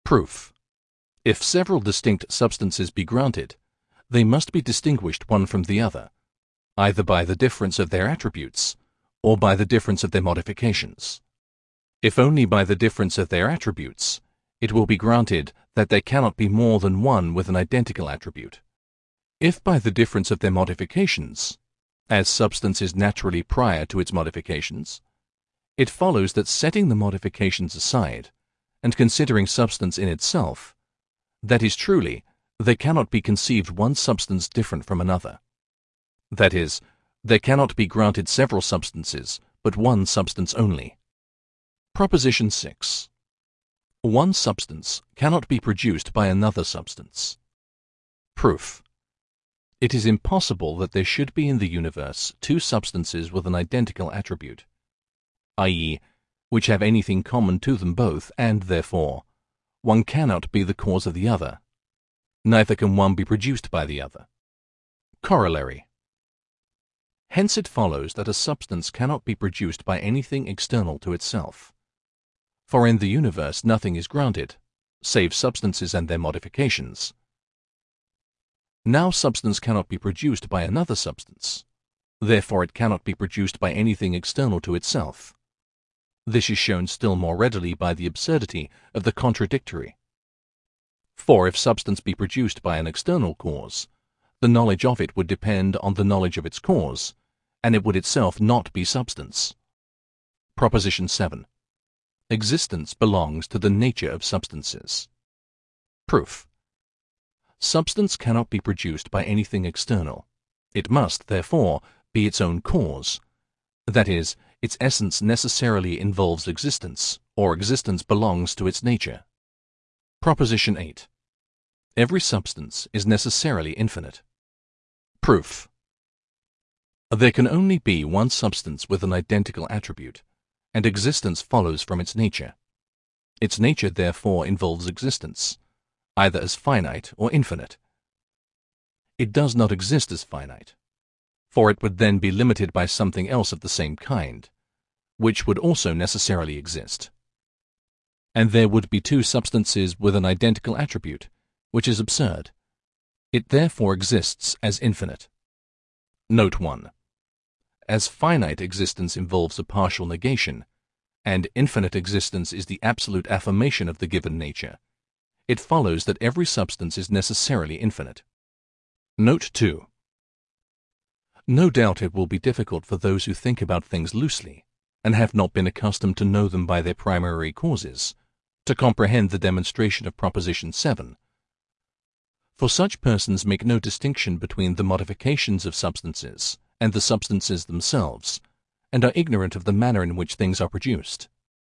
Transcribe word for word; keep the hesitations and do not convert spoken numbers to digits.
Proof. If several distinct substances be granted, they must be distinguished one from the other, either by the difference of their attributes, or by the difference of their modifications. If only by the difference of their attributes, it will be granted that there cannot be more than one with an identical attribute. If by the difference of their modifications, as substance is naturally prior to its modifications, it follows that setting the modifications aside, and considering substance in itself, that is truly, there cannot be conceived one substance different from another. That is, there cannot be granted several substances, but one substance only. Proposition six. One substance cannot be produced by another substance. Proof. It is impossible that there should be in the universe two substances with an identical attribute, that is, which have anything common to them both, and, therefore, one cannot be the cause of the other, neither can one be produced by the other. Corollary. Hence it follows that a substance cannot be produced by anything external to itself. For in the universe nothing is granted, save substances and their modifications. Now substance cannot be produced by another substance, therefore it cannot be produced by anything external to itself. This is shown still more readily by the absurdity of the contradictory. For if substance be produced by an external cause, the knowledge of it would depend on the knowledge of its cause, and it would itself not be substance. Proposition seven. Existence belongs to the nature of substances. Proof. Substance cannot be produced by anything external. It must, therefore, be its own cause. That is, its essence necessarily involves existence, or existence belongs to its nature. Proposition eight. Every substance is necessarily infinite. Proof. There can only be one substance with an identical attribute, and existence follows from its nature. Its nature, therefore, involves existence, either as finite or infinite. It does not exist as finite, for it would then be limited by something else of the same kind, which would also necessarily exist. And there would be two substances with an identical attribute, which is absurd. It therefore exists as infinite. Note one. As finite existence involves a partial negation, and infinite existence is the absolute affirmation of the given nature, it follows that every substance is necessarily infinite. Note two. No doubt it will be difficult for those who think about things loosely, and have not been accustomed to know them by their primary causes, to comprehend the demonstration of Proposition seven. For such persons make no distinction between the modifications of substances and the substances themselves, and are ignorant of the manner in which things are produced.